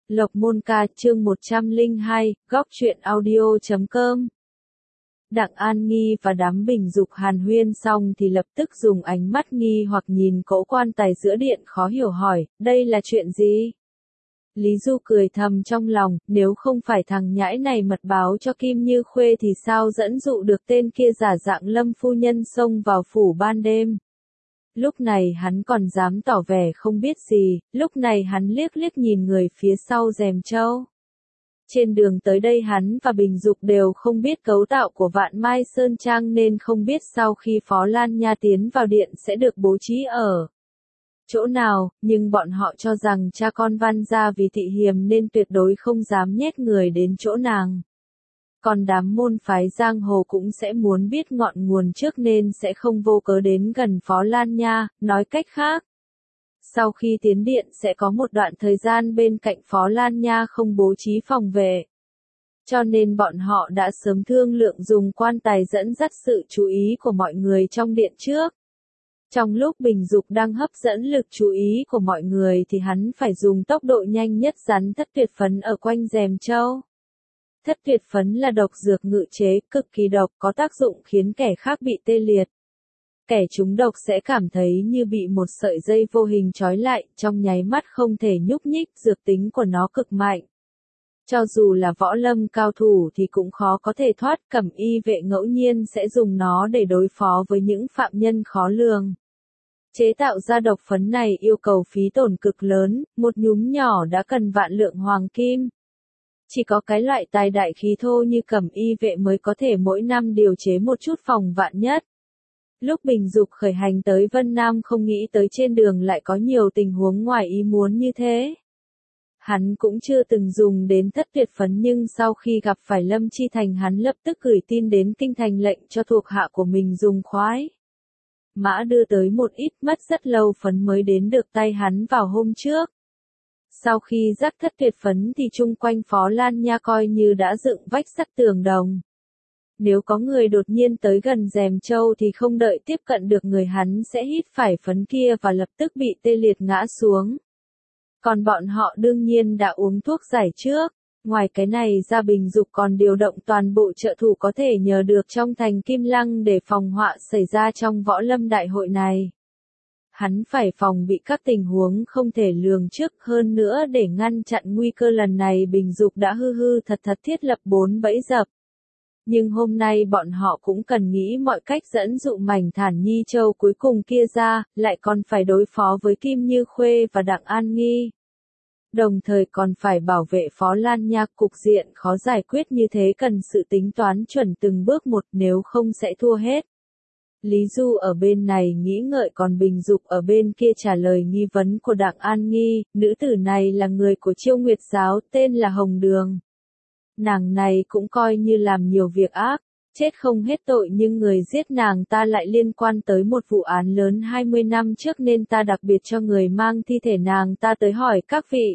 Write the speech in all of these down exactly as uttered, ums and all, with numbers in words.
Lộc Môn Ca, chương một trăm lẻ hai, góc truyện audio chấm com. Đặng An Nghi và đám Bình Dục hàn huyên xong thì lập tức dùng ánh mắt nghi hoặc nhìn cỗ quan tài giữa điện khó hiểu hỏi, đây là chuyện gì? Lý Du cười thầm trong lòng, nếu không phải thằng nhãi này mật báo cho Kim Như Khuê thì sao dẫn dụ được tên kia giả dạng Lâm phu nhân xông vào phủ ban đêm. Lúc này hắn còn dám tỏ vẻ không biết gì, lúc này hắn liếc liếc nhìn người phía sau rèm trâu. Trên đường tới đây hắn và Bình Dục đều không biết cấu tạo của Vạn Mai Sơn Trang nên không biết sau khi Phó Lan Nha tiến vào điện sẽ được bố trí ở chỗ nào, nhưng bọn họ cho rằng cha con Văn gia vì thị hiềm nên tuyệt đối không dám nhét người đến chỗ nàng. Còn đám môn phái giang hồ cũng sẽ muốn biết ngọn nguồn trước nên sẽ không vô cớ đến gần Phó Lan Nha, nói cách khác. Sau khi tiến điện sẽ có một đoạn thời gian bên cạnh Phó Lan Nha không bố trí phòng vệ. Cho nên bọn họ đã sớm thương lượng dùng quan tài dẫn dắt sự chú ý của mọi người trong điện trước. Trong lúc Bình Dục đang hấp dẫn lực chú ý của mọi người thì hắn phải dùng tốc độ nhanh nhất rắn thất tuyệt phấn ở quanh rèm trâu. Thất tuyệt phấn là độc dược ngự chế, cực kỳ độc, có tác dụng khiến kẻ khác bị tê liệt. Kẻ trúng độc sẽ cảm thấy như bị một sợi dây vô hình trói lại, trong nháy mắt không thể nhúc nhích, dược tính của nó cực mạnh. Cho dù là võ lâm cao thủ thì cũng khó có thể thoát, cẩm y vệ ngẫu nhiên sẽ dùng nó để đối phó với những phạm nhân khó lường. Chế tạo ra độc phấn này yêu cầu phí tổn cực lớn, một nhúm nhỏ đã cần vạn lượng hoàng kim. Chỉ có cái loại tài đại khí thô như cẩm y vệ mới có thể mỗi năm điều chế một chút phòng vạn nhất. Lúc Bình Dục khởi hành tới Vân Nam không nghĩ tới trên đường lại có nhiều tình huống ngoài ý muốn như thế. Hắn cũng chưa từng dùng đến thất tuyệt phấn nhưng sau khi gặp phải Lâm Chi Thành hắn lập tức gửi tin đến kinh thành lệnh cho thuộc hạ của mình dùng khoái mã đưa tới một ít, mất rất lâu phấn mới đến được tay hắn vào hôm trước. Sau khi rắc thất tuyệt phấn thì chung quanh Phó Lan Nha coi như đã dựng vách sắt tường đồng. Nếu có người đột nhiên tới gần rèm trâu thì không đợi tiếp cận được người hắn sẽ hít phải phấn kia và lập tức bị tê liệt ngã xuống. Còn bọn họ đương nhiên đã uống thuốc giải trước. Ngoài cái này ra Bình Dục còn điều động toàn bộ trợ thủ có thể nhờ được trong thành Kim Lăng để phòng họa xảy ra trong võ lâm đại hội này. Hắn phải phòng bị các tình huống không thể lường trước, hơn nữa để ngăn chặn nguy cơ lần này Bình Dục đã hư hư thật thật thiết lập bốn bẫy dập. Nhưng hôm nay bọn họ cũng cần nghĩ mọi cách dẫn dụ mảnh Thản Nhi Châu cuối cùng kia ra, lại còn phải đối phó với Kim Như Khuê và Đặng An Nghi. Đồng thời còn phải bảo vệ Phó Lan Nha, cục diện khó giải quyết như thế cần sự tính toán chuẩn từng bước một, nếu không sẽ thua hết. Lý Du ở bên này nghĩ ngợi còn Bình Dục ở bên kia trả lời nghi vấn của Đặng An Nghi, nữ tử này là người của Chiêu Nguyệt giáo, tên là Hồng Đường. Nàng này cũng coi như làm nhiều việc ác, chết không hết tội nhưng người giết nàng ta lại liên quan tới một vụ án lớn hai mươi năm trước nên ta đặc biệt cho người mang thi thể nàng ta tới hỏi các vị.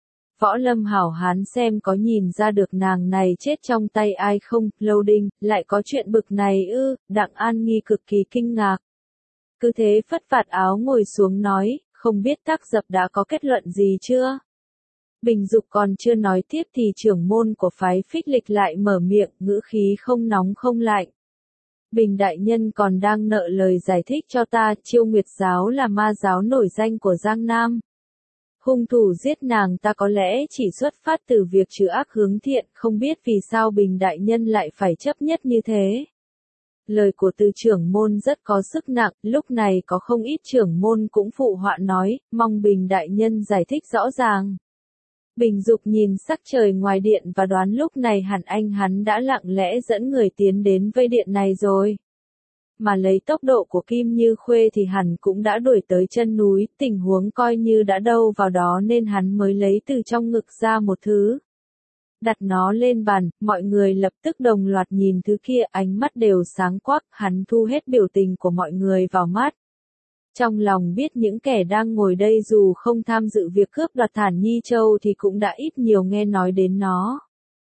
Võ lâm hảo hán xem có nhìn ra được nàng này chết trong tay ai không, Lâu Đinh, lại có chuyện bực này ư, Đặng An Nghi cực kỳ kinh ngạc. Cứ thế phất vạt áo ngồi xuống nói, không biết tác dập đã có kết luận gì chưa? Bình Dục còn chưa nói tiếp thì trưởng môn của phái Phích Lịch lại mở miệng, ngữ khí không nóng không lạnh. Bình đại nhân còn đang nợ lời giải thích cho ta, Chiêu Nguyệt giáo là ma giáo nổi danh của Giang Nam. Hung thủ giết nàng ta có lẽ chỉ xuất phát từ việc trừ ác hướng thiện, không biết vì sao Bình đại nhân lại phải chấp nhất như thế. Lời của từ trưởng môn rất có sức nặng, lúc này có không ít trưởng môn cũng phụ họa nói, mong Bình đại nhân giải thích rõ ràng. Bình Dục nhìn sắc trời ngoài điện và đoán lúc này hẳn anh hắn đã lặng lẽ dẫn người tiến đến vây điện này rồi. Mà lấy tốc độ của Kim Như Khuê thì hẳn cũng đã đuổi tới chân núi, tình huống coi như đã đâu vào đó nên hắn mới lấy từ trong ngực ra một thứ. Đặt nó lên bàn, mọi người lập tức đồng loạt nhìn thứ kia, ánh mắt đều sáng quắc, hắn thu hết biểu tình của mọi người vào mắt. Trong lòng biết những kẻ đang ngồi đây dù không tham dự việc cướp đoạt Thản Nhi Châu thì cũng đã ít nhiều nghe nói đến nó.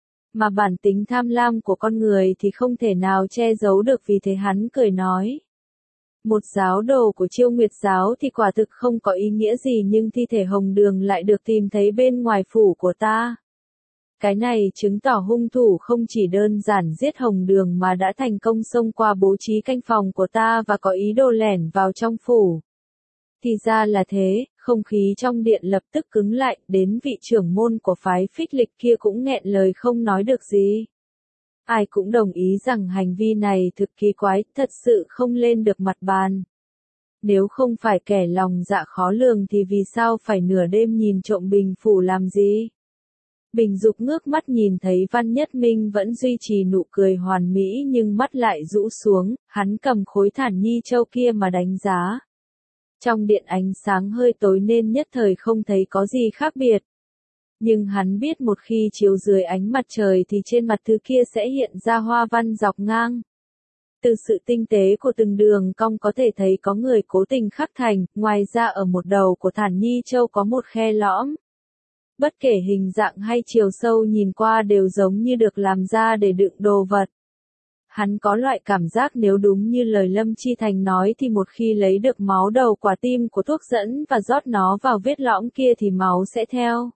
Mà bản tính tham lam của con người thì không thể nào che giấu được, vì thế hắn cười nói. Một giáo đồ của Chiêu Nguyệt giáo thì quả thực không có ý nghĩa gì, nhưng thi thể Hồng Đường lại được tìm thấy bên ngoài phủ của ta. Cái này chứng tỏ hung thủ không chỉ đơn giản giết Hồng Đường mà đã thành công xông qua bố trí canh phòng của ta và có ý đồ lẻn vào trong phủ. Thì ra là thế, không khí trong điện lập tức cứng lại, đến vị trưởng môn của phái Phích Lịch kia cũng nghẹn lời không nói được gì. Ai cũng đồng ý rằng hành vi này thực kỳ quái, thật sự không lên được mặt bàn. Nếu không phải kẻ lòng dạ khó lường thì vì sao phải nửa đêm nhìn trộm Bình phủ làm gì? Bình Dục ngước mắt nhìn thấy Văn Nhất Minh vẫn duy trì nụ cười hoàn mỹ nhưng mắt lại rũ xuống, hắn cầm khối Thản Nhi Châu kia mà đánh giá. Trong điện ánh sáng hơi tối nên nhất thời không thấy có gì khác biệt. Nhưng hắn biết một khi chiếu dưới ánh mặt trời thì trên mặt thứ kia sẽ hiện ra hoa văn dọc ngang. Từ sự tinh tế của từng đường cong có thể thấy có người cố tình khắc thành, ngoài ra ở một đầu của Thản Nhi Châu có một khe lõm. Bất kể hình dạng hay chiều sâu nhìn qua đều giống như được làm ra để đựng đồ vật. Hắn có loại cảm giác nếu đúng như lời Lâm Chi Thành nói thì một khi lấy được máu đầu quả tim của thuốc dẫn và rót nó vào vết lõm kia thì máu sẽ theo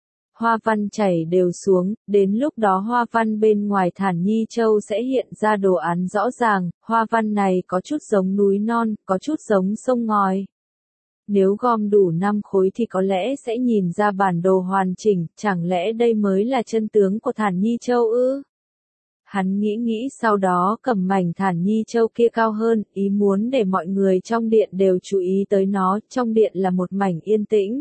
hoa văn chảy đều xuống, đến lúc đó hoa văn bên ngoài Thản Nhi Châu sẽ hiện ra đồ án rõ ràng, hoa văn này có chút giống núi non, có chút giống sông ngòi. Nếu gom đủ năm khối thì có lẽ sẽ nhìn ra bản đồ hoàn chỉnh, chẳng lẽ đây mới là chân tướng của Thản Nhi Châu ư? Hắn nghĩ nghĩ sau đó cầm mảnh Thản Nhi Châu kia cao hơn, ý muốn để mọi người trong điện đều chú ý tới nó, trong điện là một mảnh yên tĩnh.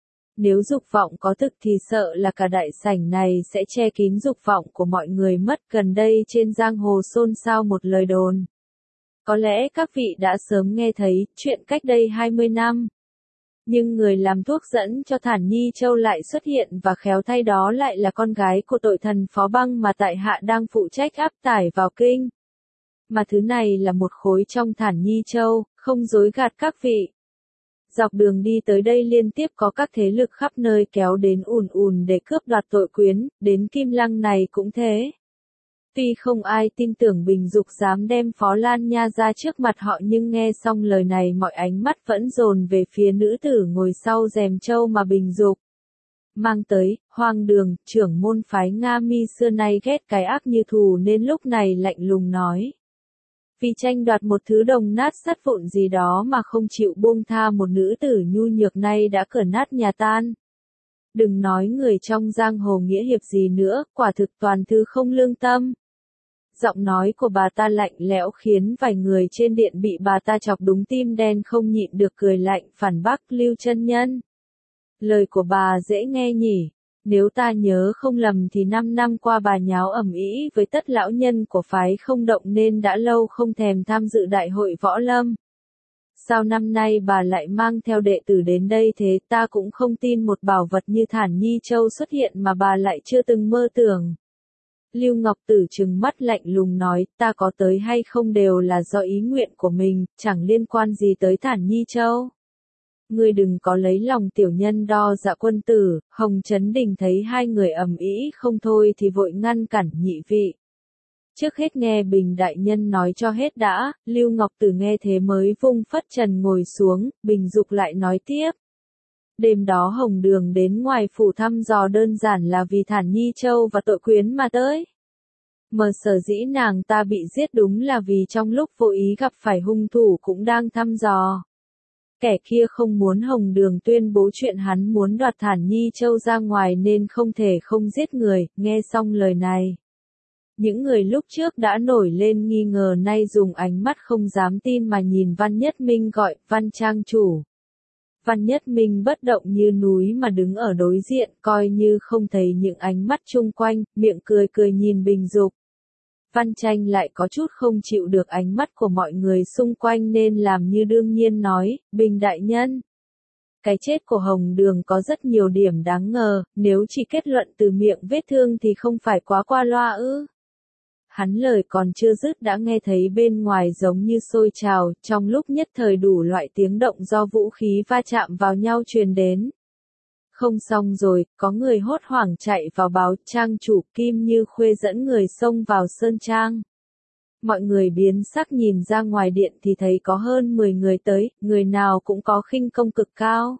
Nếu dục vọng có thực thì sợ là cả đại sảnh này sẽ che kín dục vọng của mọi người mất. Gần đây trên giang hồ xôn xao một lời đồn. Có lẽ các vị đã sớm nghe thấy chuyện cách đây hai mươi năm. Nhưng người làm thuốc dẫn cho Thản Nhi Châu lại xuất hiện và khéo thay đó lại là con gái của tội thần Phó Băng mà tại hạ đang phụ trách áp tải vào kinh. Mà thứ này là một khối trong Thản Nhi Châu, không dối gạt các vị. Dọc đường đi tới đây liên tiếp có các thế lực khắp nơi kéo đến ùn ùn để cướp đoạt tội quyến, đến Kim Lăng này cũng thế. Tuy không ai tin tưởng Bình Dục dám đem Phó Lan Nha ra trước mặt họ nhưng nghe xong lời này mọi ánh mắt vẫn dồn về phía nữ tử ngồi sau rèm châu mà Bình Dục mang tới. Hoang Đường, trưởng môn phái Nga Mi xưa nay ghét cái ác như thù nên lúc này lạnh lùng nói. Vì tranh đoạt một thứ đồng nát sắt vụn gì đó mà không chịu buông tha một nữ tử nhu nhược nay đã cửa nát nhà tan. Đừng nói người trong giang hồ nghĩa hiệp gì nữa, quả thực toàn thứ không lương tâm. Giọng nói của bà ta lạnh lẽo khiến vài người trên điện bị bà ta chọc đúng tim đen không nhịn được cười lạnh phản bác Lưu chân nhân. Lời của bà dễ nghe nhỉ, nếu ta nhớ không lầm thì năm năm qua bà nháo ầm ĩ với tất lão nhân của phái Không Động nên đã lâu không thèm tham dự đại hội võ lâm. Sao năm nay bà lại mang theo đệ tử đến đây thế? Ta cũng không tin một bảo vật như Thản Nhi Châu xuất hiện mà bà lại chưa từng mơ tưởng. Lưu Ngọc Tử trừng mắt lạnh lùng nói, ta có tới hay không đều là do ý nguyện của mình, chẳng liên quan gì tới Thản Nhi Châu. Ngươi đừng có lấy lòng tiểu nhân đo dạ quân tử. Hồng Chấn Đình thấy hai người ầm ĩ không thôi thì vội ngăn cản nhị vị. Trước hết nghe Bình đại nhân nói cho hết đã. Lưu Ngọc Tử nghe thế mới vung phất trần ngồi xuống. Bình Dục lại nói tiếp. Đêm đó Hồng Đường đến ngoài phủ thăm dò đơn giản là vì Thản Nhi Châu và tội quyến mà tới. Mờ sở dĩ nàng ta bị giết đúng là vì trong lúc vô ý gặp phải hung thủ cũng đang thăm dò. Kẻ kia không muốn Hồng Đường tuyên bố chuyện hắn muốn đoạt Thản Nhi Châu ra ngoài nên không thể không giết người. Nghe xong lời này, những người lúc trước đã nổi lên nghi ngờ nay dùng ánh mắt không dám tin mà nhìn Văn Nhất Minh gọi, Văn trang chủ. Văn Nhất Minh bất động như núi mà đứng ở đối diện coi như không thấy những ánh mắt chung quanh, miệng cười cười nhìn Bình Dục. Văn Tranh lại có chút không chịu được ánh mắt của mọi người xung quanh nên làm như đương nhiên nói, Bình đại nhân. Cái chết của Hồng Đường có rất nhiều điểm đáng ngờ, nếu chỉ kết luận từ miệng vết thương thì không phải quá qua loa ư. Hắn lời còn chưa dứt đã nghe thấy bên ngoài giống như sôi trào, trong lúc nhất thời đủ loại tiếng động do vũ khí va chạm vào nhau truyền đến. Không xong rồi, có người hốt hoảng chạy vào báo trang chủ Kim Như Khuê dẫn người xông vào sơn trang. Mọi người biến sắc nhìn ra ngoài điện thì thấy có hơn mười người tới, người nào cũng có khinh công cực cao.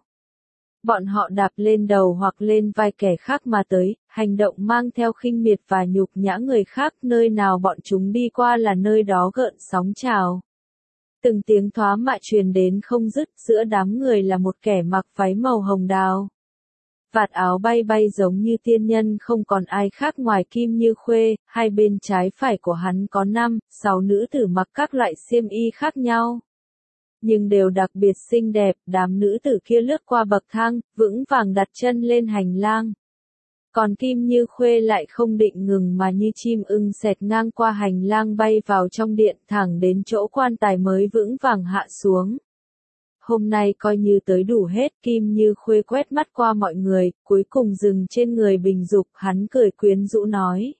Bọn họ đạp lên đầu hoặc lên vai kẻ khác mà tới, hành động mang theo khinh miệt và nhục nhã người khác, nơi nào bọn chúng đi qua là nơi đó gợn sóng trào. Từng tiếng thoá mạ truyền đến không dứt, giữa đám người là một kẻ mặc váy màu hồng đào. Vạt áo bay bay giống như tiên nhân, không còn ai khác ngoài Kim Như Khuê, hai bên trái phải của hắn có năm, sáu nữ tử mặc các loại xiêm y khác nhau. Nhưng đều đặc biệt xinh đẹp, đám nữ tử kia lướt qua bậc thang, vững vàng đặt chân lên hành lang. Còn Kim Như Khuê lại không định ngừng mà như chim ưng xẹt ngang qua hành lang bay vào trong điện, thẳng đến chỗ quan tài mới vững vàng hạ xuống. Hôm nay coi như tới đủ hết, Kim Như Khuê quét mắt qua mọi người, cuối cùng dừng trên người Bình Dục, hắn cười quyến rũ nói.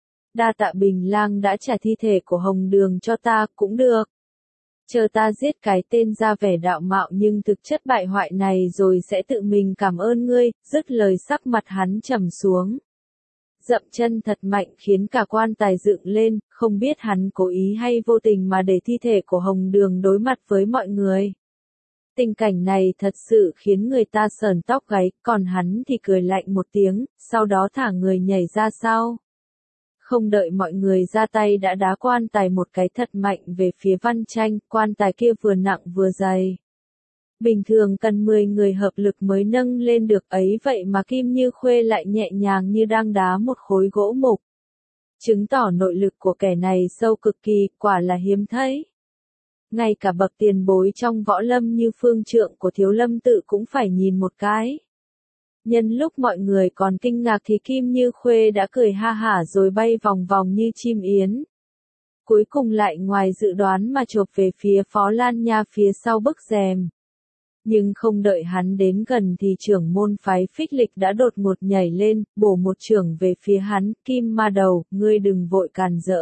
Đa tạ Bình lang đã trả thi thể của Hồng Đường cho ta, cũng được. Chờ ta giết cái tên ra vẻ đạo mạo nhưng thực chất bại hoại này rồi sẽ tự mình cảm ơn ngươi, dứt lời sắc mặt hắn trầm xuống. Dậm chân thật mạnh khiến cả quan tài dựng lên, không biết hắn cố ý hay vô tình mà để thi thể của Hồng Đường đối mặt với mọi người. Tình cảnh này thật sự khiến người ta sởn tóc gáy, còn hắn thì cười lạnh một tiếng, sau đó thả người nhảy ra sau. Không đợi mọi người ra tay đã đá quan tài một cái thật mạnh về phía Văn Tranh, quan tài kia vừa nặng vừa dày. Bình thường cần mười người hợp lực mới nâng lên được ấy, vậy mà Kim Như Khuê lại nhẹ nhàng như đang đá một khối gỗ mục. Chứng tỏ nội lực của kẻ này sâu cực kỳ, quả là hiếm thấy. Ngay cả bậc tiền bối trong võ lâm như phương trượng của Thiếu Lâm Tự cũng phải nhìn một cái. Nhân lúc mọi người còn kinh ngạc thì Kim Như Khuê đã cười ha hả rồi bay vòng vòng như chim yến. Cuối cùng lại ngoài dự đoán mà chộp về phía Phó Lan Nha phía sau bức rèm. Nhưng không đợi hắn đến gần thì trưởng môn phái Phích Lịch đã đột ngột nhảy lên, bổ một chưởng về phía hắn, Kim Ma Đầu, ngươi đừng vội càn rỡ.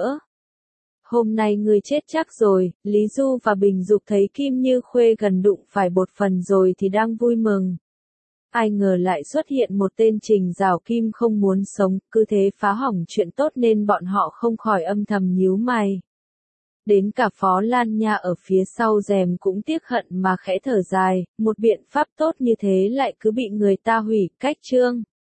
Hôm nay ngươi chết chắc rồi, Lý Du và Bình Dục thấy Kim Như Khuê gần đụng phải bột phần rồi thì đang vui mừng. Ai ngờ lại xuất hiện một tên Trình Giảo Kim không muốn sống, cứ thế phá hỏng chuyện tốt nên bọn họ không khỏi âm thầm nhíu mày. Đến cả Phó Lan Nha ở phía sau rèm cũng tiếc hận mà khẽ thở dài, một biện pháp tốt như thế lại cứ bị người ta hủy, cách chương.